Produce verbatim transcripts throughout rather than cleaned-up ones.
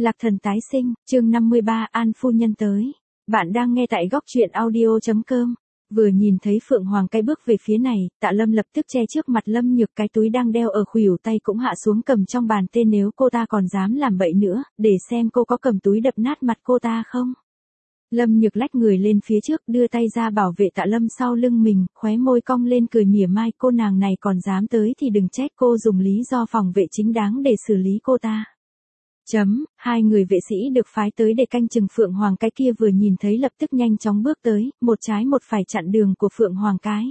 Lạc thần tái sinh, chương năm mươi ba, An phu nhân tới. Bạn đang nghe tại góc truyện audio chấm com. Vừa nhìn thấy Phượng Hoàng cái bước về phía này, Tạ Lâm lập tức che trước mặt Lâm Nhược, cái túi đang đeo ở khuỷu tay cũng hạ xuống cầm trong bàn tên, nếu cô ta còn dám làm bậy nữa, để xem cô có cầm túi đập nát mặt cô ta không. Lâm Nhược lách người lên phía trước, đưa tay ra bảo vệ Tạ Lâm sau lưng mình, khóe môi cong lên cười mỉa mai, cô nàng này còn dám tới thì đừng trách cô dùng lý do phòng vệ chính đáng để xử lý cô ta. Chấm, hai người vệ sĩ được phái tới để canh chừng Phượng Hoàng cái kia vừa nhìn thấy lập tức nhanh chóng bước tới, một trái một phải chặn đường của Phượng Hoàng cái.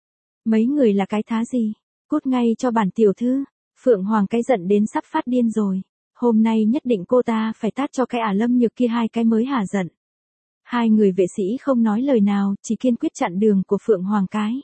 Mấy người là cái thá gì? Cút ngay cho bản tiểu thư. Phượng Hoàng cái giận đến sắp phát điên rồi. Hôm nay nhất định cô ta phải tát cho cái ả Lâm Nhược kia hai cái mới hả giận. Hai người vệ sĩ không nói lời nào, chỉ kiên quyết chặn đường của Phượng Hoàng cái.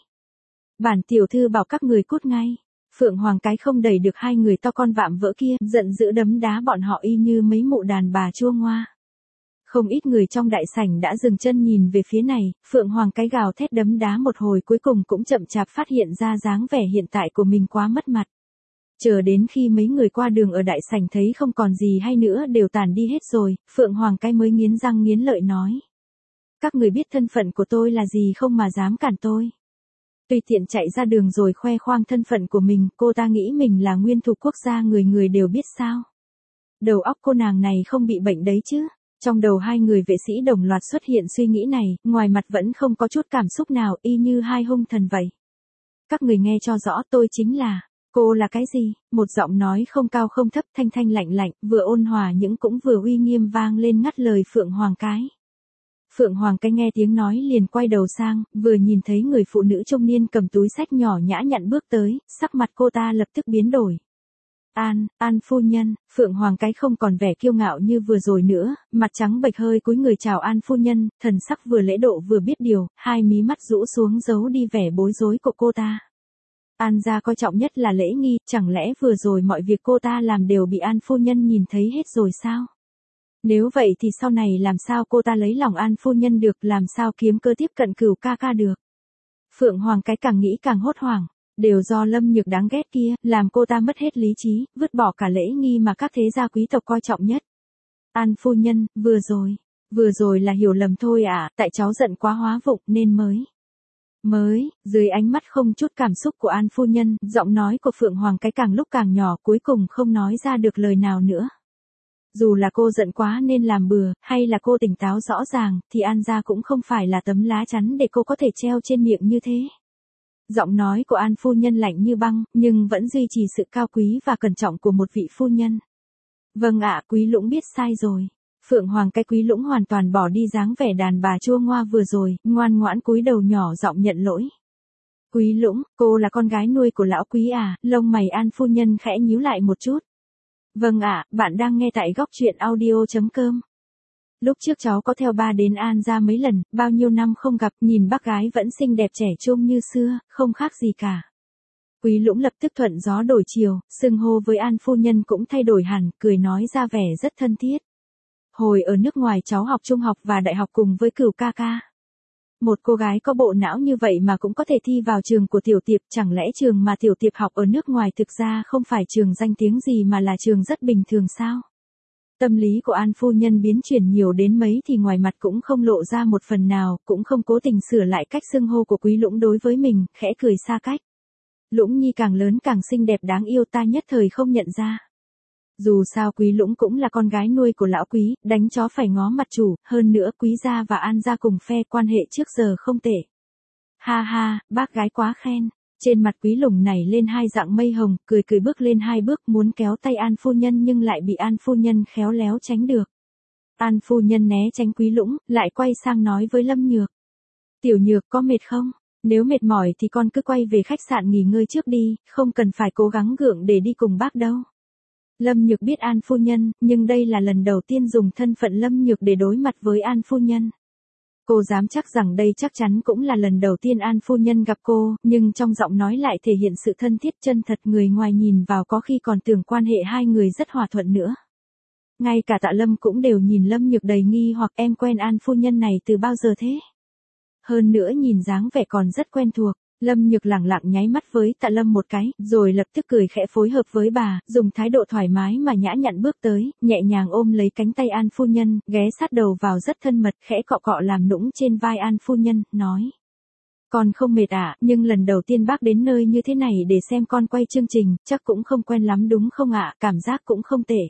Bản tiểu thư bảo các người cút ngay. Phượng Hoàng cái không đẩy được hai người to con vạm vỡ kia, giận dữ đấm đá bọn họ y như mấy mụ đàn bà chua ngoa. Không ít người trong đại sảnh đã dừng chân nhìn về phía này, Phượng Hoàng cái gào thét đấm đá một hồi cuối cùng cũng chậm chạp phát hiện ra dáng vẻ hiện tại của mình quá mất mặt. Chờ đến khi mấy người qua đường ở đại sảnh thấy không còn gì hay nữa đều tản đi hết rồi, Phượng Hoàng cái mới nghiến răng nghiến lợi nói. Các người biết thân phận của tôi là gì không mà dám cản tôi? Tùy tiện chạy ra đường rồi khoe khoang thân phận của mình, cô ta nghĩ mình là nguyên thủ quốc gia người người đều biết sao. Đầu óc cô nàng này không bị bệnh đấy chứ. Trong đầu hai người vệ sĩ đồng loạt xuất hiện suy nghĩ này, ngoài mặt vẫn không có chút cảm xúc nào, y như hai hung thần vậy. Các người nghe cho rõ, tôi chính là, cô là cái gì? Một giọng nói không cao không thấp, thanh thanh lạnh lạnh, vừa ôn hòa nhưng cũng vừa uy nghiêm vang lên ngắt lời Phượng Hoàng cái. Phượng Hoàng cái nghe tiếng nói liền quay đầu sang, vừa nhìn thấy người phụ nữ trung niên cầm túi xách nhỏ nhã nhặn bước tới, sắc mặt cô ta lập tức biến đổi. An, An phu nhân. Phượng Hoàng cái không còn vẻ kiêu ngạo như vừa rồi nữa, mặt trắng bệch hơi cúi người chào An phu nhân, thần sắc vừa lễ độ vừa biết điều, hai mí mắt rũ xuống giấu đi vẻ bối rối của cô ta. An gia coi trọng nhất là lễ nghi, chẳng lẽ vừa rồi mọi việc cô ta làm đều bị An phu nhân nhìn thấy hết rồi sao? Nếu vậy thì sau này làm sao cô ta lấy lòng An phu nhân được, làm sao kiếm cơ tiếp cận Cửu ca ca được. Phượng Hoàng cái càng nghĩ càng hốt hoảng, đều do Lâm Nhược đáng ghét kia, làm cô ta mất hết lý trí, vứt bỏ cả lễ nghi mà các thế gia quý tộc coi trọng nhất. An phu nhân, vừa rồi, vừa rồi là hiểu lầm thôi à, tại cháu giận quá hóa vụng nên mới. Mới, dưới ánh mắt không chút cảm xúc của An phu nhân, giọng nói của Phượng Hoàng cái càng lúc càng nhỏ cuối cùng không nói ra được lời nào nữa. Dù là cô giận quá nên làm bừa, hay là cô tỉnh táo rõ ràng, thì An gia cũng không phải là tấm lá chắn để cô có thể treo trên miệng như thế. Giọng nói của An phu nhân lạnh như băng, nhưng vẫn duy trì sự cao quý và cẩn trọng của một vị phu nhân. Vâng ạ, Quý Lũng biết sai rồi. Phượng Hoàng cái Quý Lũng hoàn toàn bỏ đi dáng vẻ đàn bà chua ngoa vừa rồi, ngoan ngoãn cúi đầu nhỏ giọng nhận lỗi. Quý Lũng, cô là con gái nuôi của lão Quý à? Lông mày An phu nhân khẽ nhíu lại một chút. Vâng ạ, bạn đang nghe tại góc truyện audio chấm com. Lúc trước cháu có theo ba đến An gia mấy lần, bao nhiêu năm không gặp, nhìn bác gái vẫn xinh đẹp trẻ trung như xưa, không khác gì cả. Quý Lũng lập tức thuận gió đổi chiều, xưng hô với An phu nhân cũng thay đổi hẳn, cười nói ra vẻ rất thân thiết. Hồi ở nước ngoài cháu học trung học và đại học cùng với Cửu ca ca. Một cô gái có bộ não như vậy mà cũng có thể thi vào trường của Tiểu Tiệp, chẳng lẽ trường mà Tiểu Tiệp học ở nước ngoài thực ra không phải trường danh tiếng gì mà là trường rất bình thường sao? Tâm lý của An phu nhân biến chuyển nhiều đến mấy thì ngoài mặt cũng không lộ ra một phần nào, cũng không cố tình sửa lại cách xưng hô của Quý Lũng đối với mình, khẽ cười xa cách. Lũng nhi càng lớn càng xinh đẹp đáng yêu, ta nhất thời không nhận ra. Dù sao Quý Lũng cũng là con gái nuôi của lão Quý, đánh chó phải ngó mặt chủ, hơn nữa Quý gia và An gia cùng phe, quan hệ trước giờ không tệ. Ha ha, bác gái quá khen. Trên mặt Quý Lũng nảy lên hai dạng mây hồng, cười cười bước lên hai bước muốn kéo tay An phu nhân nhưng lại bị An phu nhân khéo léo tránh được. An phu nhân né tránh Quý Lũng, lại quay sang nói với Lâm Nhược. Tiểu Nhược có mệt không? Nếu mệt mỏi thì con cứ quay về khách sạn nghỉ ngơi trước đi, không cần phải cố gắng gượng để đi cùng bác đâu. Lâm Nhược biết An phu nhân, nhưng đây là lần đầu tiên dùng thân phận Lâm Nhược để đối mặt với An phu nhân. Cô dám chắc rằng đây chắc chắn cũng là lần đầu tiên An phu nhân gặp cô, nhưng trong giọng nói lại thể hiện sự thân thiết chân thật, người ngoài nhìn vào có khi còn tưởng quan hệ hai người rất hòa thuận nữa. Ngay cả Tạ Lâm cũng đều nhìn Lâm Nhược đầy nghi hoặc, em quen An phu nhân này từ bao giờ thế? Hơn nữa nhìn dáng vẻ còn rất quen thuộc. Lâm Nhược lẳng lặng nháy mắt với Tạ Lâm một cái, rồi lập tức cười khẽ phối hợp với bà, dùng thái độ thoải mái mà nhã nhặn bước tới, nhẹ nhàng ôm lấy cánh tay An phu nhân, ghé sát đầu vào rất thân mật, khẽ cọ cọ làm nũng trên vai An phu nhân, nói. Con không mệt ạ, à, nhưng lần đầu tiên bác đến nơi như thế này để xem con quay chương trình, chắc cũng không quen lắm đúng không ạ, à? Cảm giác cũng không tệ.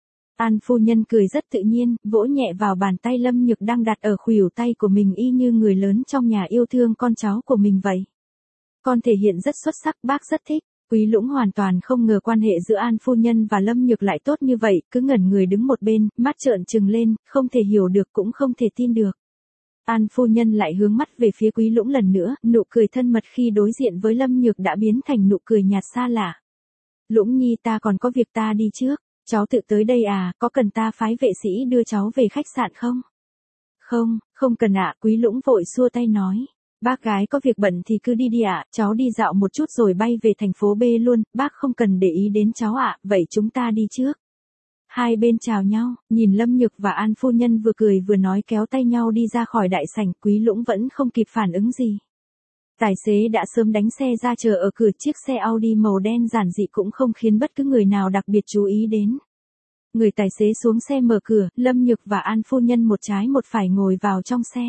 An phu nhân cười rất tự nhiên, vỗ nhẹ vào bàn tay Lâm Nhược đang đặt ở khuỷu tay của mình y như người lớn trong nhà yêu thương con cháu của mình vậy. Con thể hiện rất xuất sắc, bác rất thích. Quý Lũng hoàn toàn không ngờ quan hệ giữa An phu nhân và Lâm Nhược lại tốt như vậy, cứ ngẩn người đứng một bên, mắt trợn trừng lên, không thể hiểu được cũng không thể tin được. An phu nhân lại hướng mắt về phía Quý Lũng lần nữa, nụ cười thân mật khi đối diện với Lâm Nhược đã biến thành nụ cười nhạt xa lạ. Lũng nhi, ta còn có việc, ta đi trước. Cháu tự tới đây à, có cần ta phái vệ sĩ đưa cháu về khách sạn không? Không, không cần ạ, Quý Lũng vội xua tay nói. Bác gái có việc bận thì cứ đi đi ạ, cháu đi dạo một chút rồi bay về thành phố B luôn, bác không cần để ý đến cháu ạ, vậy chúng ta đi trước. Hai bên chào nhau, nhìn Lâm Nhược và An phu nhân vừa cười vừa nói kéo tay nhau đi ra khỏi đại sảnh, Quý Lũng vẫn không kịp phản ứng gì. Tài xế đã sớm đánh xe ra chờ ở cửa, chiếc xe Audi màu đen giản dị cũng không khiến bất cứ người nào đặc biệt chú ý đến. Người tài xế xuống xe mở cửa, Lâm Nhược và An phu nhân một trái một phải ngồi vào trong xe.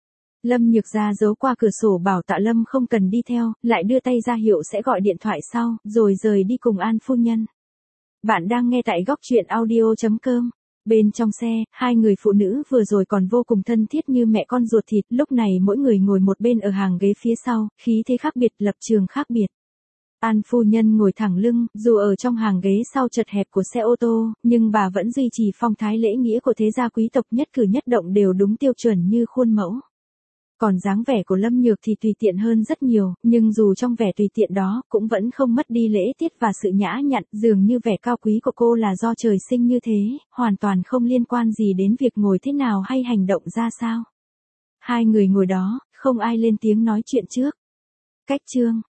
Lâm Nhược ra dấu qua cửa sổ bảo Tạ Lâm không cần đi theo, lại đưa tay ra hiệu sẽ gọi điện thoại sau, rồi rời đi cùng An phu nhân. Bạn đang nghe tại góc truyện audio chấm com. Bên trong xe, hai người phụ nữ vừa rồi còn vô cùng thân thiết như mẹ con ruột thịt, lúc này mỗi người ngồi một bên ở hàng ghế phía sau, khí thế khác biệt, lập trường khác biệt. An phu nhân ngồi thẳng lưng, dù ở trong hàng ghế sau chật hẹp của xe ô tô, nhưng bà vẫn duy trì phong thái lễ nghĩa của thế gia quý tộc, nhất cử nhất động đều đúng tiêu chuẩn như khuôn mẫu. Còn dáng vẻ của Lâm Nhược thì tùy tiện hơn rất nhiều, nhưng dù trong vẻ tùy tiện đó, cũng vẫn không mất đi lễ tiết và sự nhã nhặn, dường như vẻ cao quý của cô là do trời sinh như thế, hoàn toàn không liên quan gì đến việc ngồi thế nào hay hành động ra sao. Hai người ngồi đó, không ai lên tiếng nói chuyện trước. Cách chương